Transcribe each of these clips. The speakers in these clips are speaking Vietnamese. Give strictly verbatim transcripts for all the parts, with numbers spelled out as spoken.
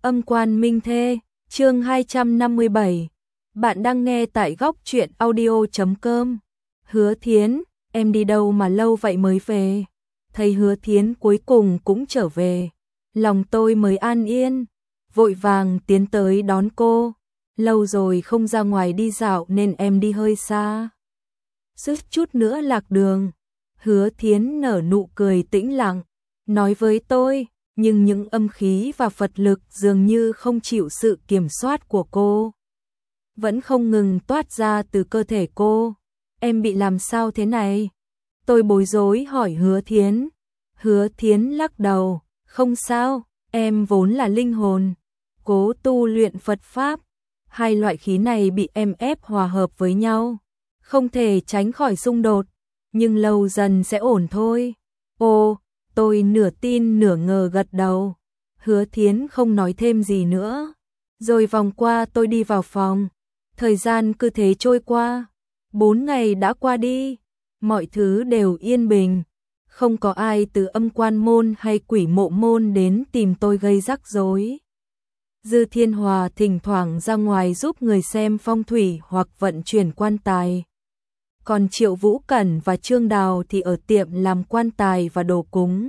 Âm quan minh thê, chương hai trăm năm mươi bảy. Bạn đang nghe tại góc truyện audio chấm com. Hứa Thiến, em đi đâu mà lâu vậy mới về? Thấy Hứa Thiến cuối cùng cũng trở về, lòng tôi mới an yên, vội vàng tiến tới đón cô. Lâu rồi không ra ngoài đi dạo nên em đi hơi xa, suýt chút nữa lạc đường. Hứa Thiến nở nụ cười tĩnh lặng, nói với tôi, nhưng những âm khí và Phật lực dường như không chịu sự kiểm soát của cô, vẫn không ngừng toát ra từ cơ thể cô. Em bị làm sao thế này? Tôi bối rối hỏi Hứa Thiến. Hứa Thiến lắc đầu, không sao, em vốn là linh hồn, cố tu luyện Phật Pháp. Hai loại khí này bị em ép hòa hợp với nhau, không thể tránh khỏi xung đột, nhưng lâu dần sẽ ổn thôi. Ồ, tôi nửa tin nửa ngờ gật đầu. Hứa Thiến không nói thêm gì nữa, rồi vòng qua tôi đi vào phòng. Thời gian cứ thế trôi qua, bốn ngày đã qua đi, mọi thứ đều yên bình, không có ai từ âm quan môn hay quỷ mộ môn đến tìm tôi gây rắc rối. Dư Thiên Hòa thỉnh thoảng ra ngoài giúp người xem phong thủy hoặc vận chuyển quan tài. Còn Triệu Vũ Cẩn và Trương Đào thì ở tiệm làm quan tài và đồ cúng.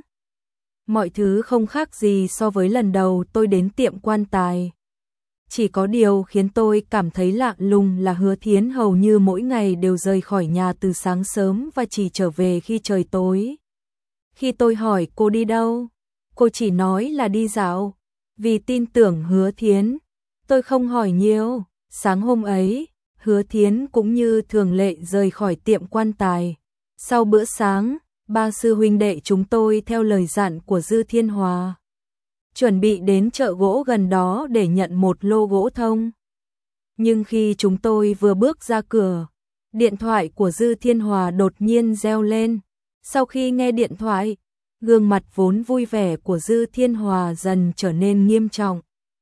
Mọi thứ không khác gì so với lần đầu tôi đến tiệm quan tài. Chỉ có điều khiến tôi cảm thấy lạ lùng là Hứa Thiến hầu như mỗi ngày đều rời khỏi nhà từ sáng sớm và chỉ trở về khi trời tối. Khi tôi hỏi cô đi đâu, cô chỉ nói là đi dạo. Vì tin tưởng Hứa Thiến, tôi không hỏi nhiều. Sáng hôm ấy, Hứa Thiến cũng như thường lệ rời khỏi tiệm quan tài. Sau bữa sáng, ba sư huynh đệ chúng tôi theo lời dặn của Dư Thiên Hòa, chuẩn bị đến chợ gỗ gần đó để nhận một lô gỗ thông. Nhưng khi chúng tôi vừa bước ra cửa, điện thoại của Dư Thiên Hòa đột nhiên reo lên. Sau khi nghe điện thoại, gương mặt vốn vui vẻ của Dư Thiên Hòa dần trở nên nghiêm trọng.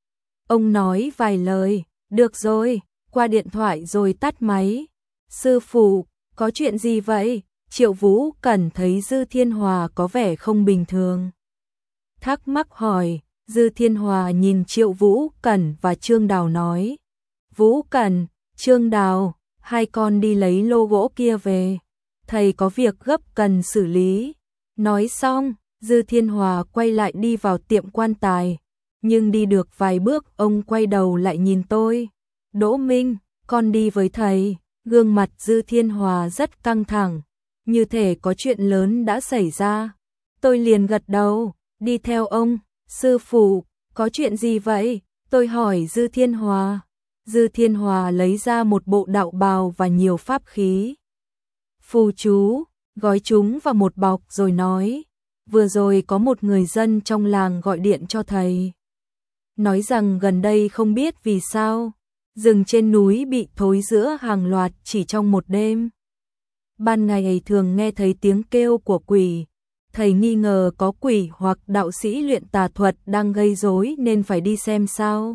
Ông nói vài lời, được rồi, qua điện thoại rồi tắt máy. Sư phụ, có chuyện gì vậy? Triệu Vũ Cẩn thấy Dư Thiên Hòa có vẻ không bình thường, thắc mắc hỏi. Dư Thiên Hòa nhìn Triệu Vũ Cẩn và Trương Đào nói, Vũ Cẩn, Trương Đào, hai con đi lấy lô gỗ kia về, thầy có việc gấp cần xử lý. Nói xong, Dư Thiên Hòa quay lại đi vào tiệm quan tài, nhưng đi được vài bước ông quay đầu lại nhìn tôi. Đỗ Minh, con đi với thầy. Gương mặt Dư Thiên Hòa rất căng thẳng, như thể có chuyện lớn đã xảy ra. Tôi liền gật đầu, đi theo ông. Sư phụ, có chuyện gì vậy? Tôi hỏi Dư Thiên Hòa. Dư Thiên Hòa lấy ra một bộ đạo bào và nhiều pháp khí, phù chú, gói chúng vào một bọc rồi nói, vừa rồi có một người dân trong làng gọi điện cho thầy, nói rằng gần đây không biết vì sao, rừng trên núi bị thối rữa hàng loạt chỉ trong một đêm. Ban ngày thường nghe thấy tiếng kêu của quỷ, thầy nghi ngờ có quỷ hoặc đạo sĩ luyện tà thuật đang gây rối nên phải đi xem sao.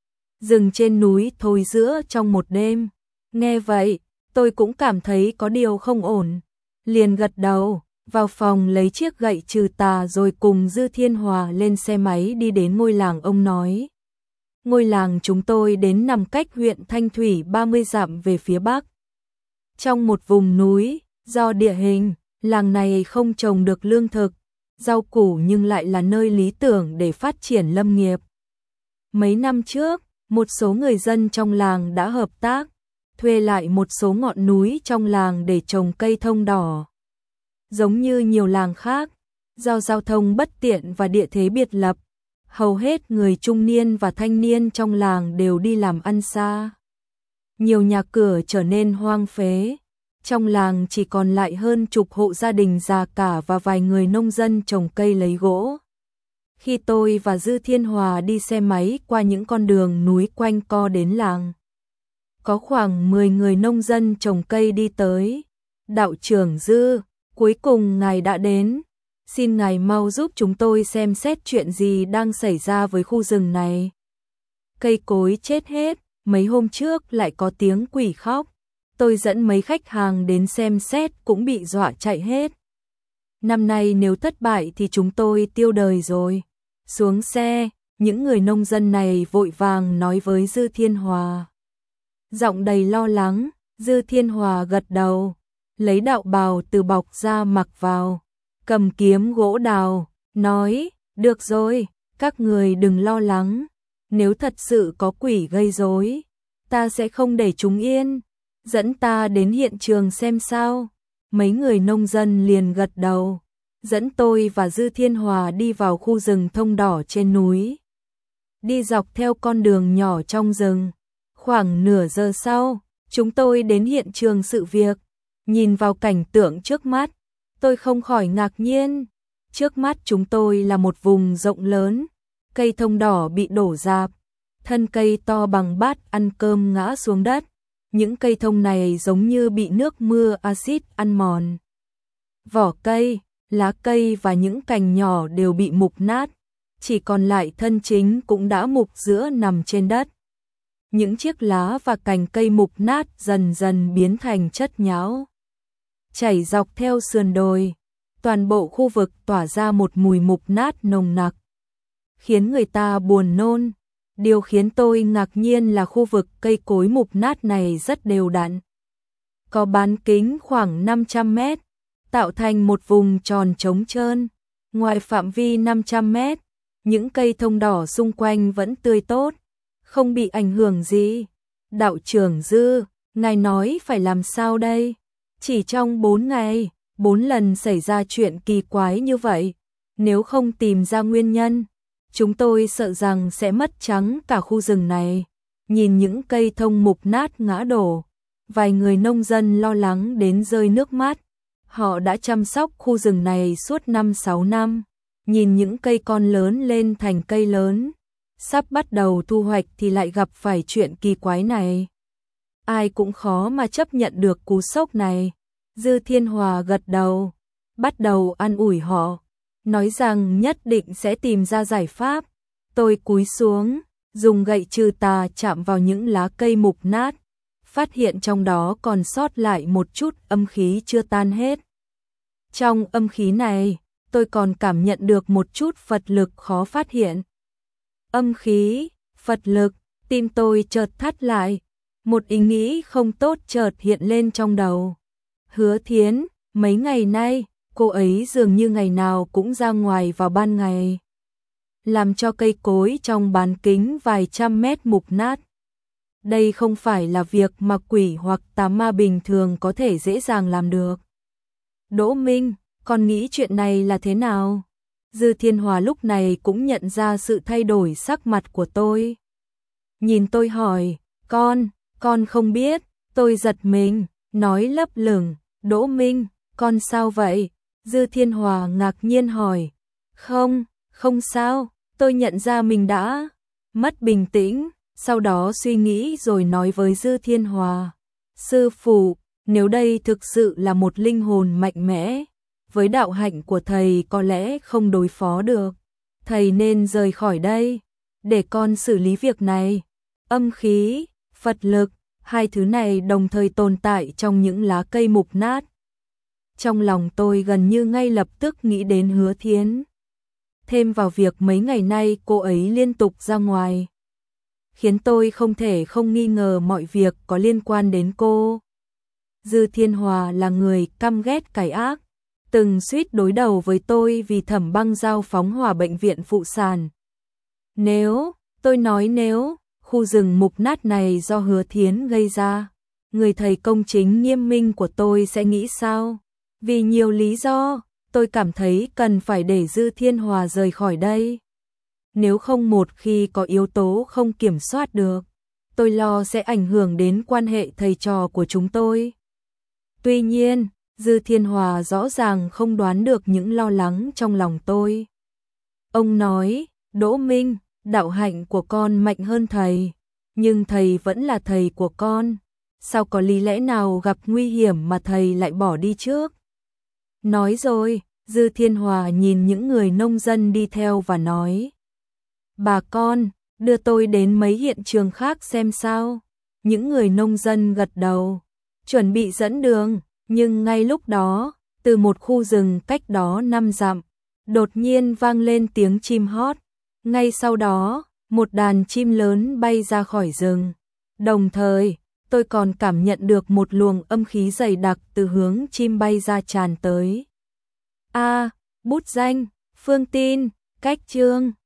Rừng trên núi thối rữa trong một đêm. Nghe vậy, tôi cũng cảm thấy có điều không ổn, liền gật đầu, vào phòng lấy chiếc gậy trừ tà rồi cùng Dư Thiên Hòa lên xe máy đi đến ngôi làng ông nói. Ngôi làng chúng tôi đến nằm cách huyện Thanh Thủy ba mươi dặm về phía bắc, trong một vùng núi. Do địa hình, làng này không trồng được lương thực, rau củ nhưng lại là nơi lý tưởng để phát triển lâm nghiệp. Mấy năm trước, một số người dân trong làng đã hợp tác, thuê lại một số ngọn núi trong làng để trồng cây thông đỏ. Giống như nhiều làng khác, do giao thông bất tiện và địa thế biệt lập, hầu hết người trung niên và thanh niên trong làng đều đi làm ăn xa. Nhiều nhà cửa trở nên hoang phế. Trong làng chỉ còn lại hơn chục hộ gia đình già cả và vài người nông dân trồng cây lấy gỗ. Khi tôi và Dư Thiên Hòa đi xe máy qua những con đường núi quanh co đến làng, có khoảng mười người nông dân trồng cây đi tới. Đạo trưởng Dư, cuối cùng ngài đã đến. Xin ngài mau giúp chúng tôi xem xét chuyện gì đang xảy ra với khu rừng này. Cây cối chết hết, mấy hôm trước lại có tiếng quỷ khóc. Tôi dẫn mấy khách hàng đến xem xét cũng bị dọa chạy hết. Năm nay nếu thất bại thì chúng tôi tiêu đời rồi. Xuống xe, Những người nông dân này vội vàng nói với Dư Thiên Hòa. Giọng đầy lo lắng, Dư Thiên Hòa gật đầu, lấy đạo bào từ bọc ra mặc vào, cầm kiếm gỗ đào, nói, được rồi, các người đừng lo lắng, nếu thật sự có quỷ gây rối, ta sẽ không để chúng yên, dẫn ta đến hiện trường xem sao. Mấy người nông dân liền gật đầu, dẫn tôi và Dư Thiên Hòa đi vào khu rừng thông đỏ trên núi. Đi dọc theo con đường nhỏ trong rừng, khoảng nửa giờ sau, chúng tôi đến hiện trường sự việc, nhìn vào cảnh tượng trước mắt, tôi không khỏi ngạc nhiên. Trước mắt chúng tôi là một vùng rộng lớn, cây thông đỏ bị đổ rạp, thân cây to bằng bát ăn cơm ngã xuống đất. Những cây thông này giống như bị nước mưa axit ăn mòn. Vỏ cây, lá cây và những cành nhỏ đều bị mục nát, chỉ còn lại thân chính cũng đã mục giữa nằm trên đất. Những chiếc lá và cành cây mục nát dần dần biến thành chất nhão, chảy dọc theo sườn đồi. Toàn bộ khu vực tỏa ra một mùi mục nát nồng nặc, khiến người ta buồn nôn. Điều khiến tôi ngạc nhiên là khu vực cây cối mục nát này rất đều đặn, có bán kính khoảng năm trăm mét, tạo thành một vùng tròn trống trơn. Ngoài phạm vi năm trăm mét, những cây thông đỏ xung quanh vẫn tươi tốt, không bị ảnh hưởng gì. Đạo trưởng Dư, ngài nói phải làm sao đây? Chỉ trong bốn ngày, bốn lần xảy ra chuyện kỳ quái như vậy, nếu không tìm ra nguyên nhân, chúng tôi sợ rằng sẽ mất trắng cả khu rừng này. Nhìn những cây thông mục nát ngã đổ, vài người nông dân lo lắng đến rơi nước mắt. Họ đã chăm sóc khu rừng này suốt năm sáu năm, nhìn những cây con lớn lên thành cây lớn, sắp bắt đầu thu hoạch thì lại gặp phải chuyện kỳ quái này. Ai cũng khó mà chấp nhận được cú sốc này. Dư Thiên Hòa gật đầu, bắt đầu an ủi họ, nói rằng nhất định sẽ tìm ra giải pháp. Tôi cúi xuống, dùng gậy trừ tà chạm vào những lá cây mục nát, phát hiện trong đó còn sót lại một chút âm khí chưa tan hết. Trong âm khí này, tôi còn cảm nhận được một chút Phật lực khó phát hiện. Âm khí, Phật lực, tim tôi chợt thắt lại, một ý nghĩ không tốt chợt hiện lên trong đầu. Hứa Thiến, mấy ngày nay, cô ấy dường như ngày nào cũng ra ngoài vào ban ngày, làm cho cây cối trong bán kính vài trăm mét mục nát. Đây không phải là việc mà quỷ hoặc tà ma bình thường có thể dễ dàng làm được. Đỗ Minh, con nghĩ chuyện này là thế nào? Dư Thiên Hòa lúc này cũng nhận ra sự thay đổi sắc mặt của tôi. Nhìn tôi hỏi, con, con không biết, tôi giật mình, nói lấp lửng, Đỗ Minh, con sao vậy? Dư Thiên Hòa ngạc nhiên hỏi, không, không sao, tôi nhận ra mình đã mất bình tĩnh, sau đó suy nghĩ rồi nói với Dư Thiên Hòa, sư phụ, nếu đây thực sự là một linh hồn mạnh mẽ, với đạo hạnh của thầy có lẽ không đối phó được, thầy nên rời khỏi đây, để con xử lý việc này. Âm khí, Phật lực, hai thứ này đồng thời tồn tại trong những lá cây mục nát. Trong lòng tôi gần như ngay lập tức nghĩ đến Hứa Thiến. Thêm vào việc mấy ngày nay cô ấy liên tục ra ngoài, khiến tôi không thể không nghi ngờ mọi việc có liên quan đến cô. Dư Thiên Hòa là người căm ghét cái ác, từng suýt đối đầu với tôi vì Thẩm Băng Giao phóng hỏa bệnh viện phụ sản. Nếu, tôi nói nếu, khu rừng mục nát này do Hứa Thiến gây ra, người thầy công chính nghiêm minh của tôi sẽ nghĩ sao? Vì nhiều lý do, tôi cảm thấy cần phải để Dư Thiên Hòa rời khỏi đây. Nếu không một khi có yếu tố không kiểm soát được, tôi lo sẽ ảnh hưởng đến quan hệ thầy trò của chúng tôi. Tuy nhiên, Dư Thiên Hòa rõ ràng không đoán được những lo lắng trong lòng tôi. Ông nói, Đỗ Minh, đạo hạnh của con mạnh hơn thầy, nhưng thầy vẫn là thầy của con. Sao có lý lẽ nào gặp nguy hiểm mà thầy lại bỏ đi trước? Nói rồi, Dư Thiên Hòa nhìn những người nông dân đi theo và nói, bà con, đưa tôi đến mấy hiện trường khác xem sao. Những người nông dân gật đầu, chuẩn bị dẫn đường, nhưng ngay lúc đó, từ một khu rừng cách đó năm dặm, đột nhiên vang lên tiếng chim hót. Ngay sau đó, một đàn chim lớn bay ra khỏi rừng. Đồng thời, tôi còn cảm nhận được một luồng âm khí dày đặc từ hướng chim bay ra tràn tới. A, bút danh, Phương Tin, Cách Chương.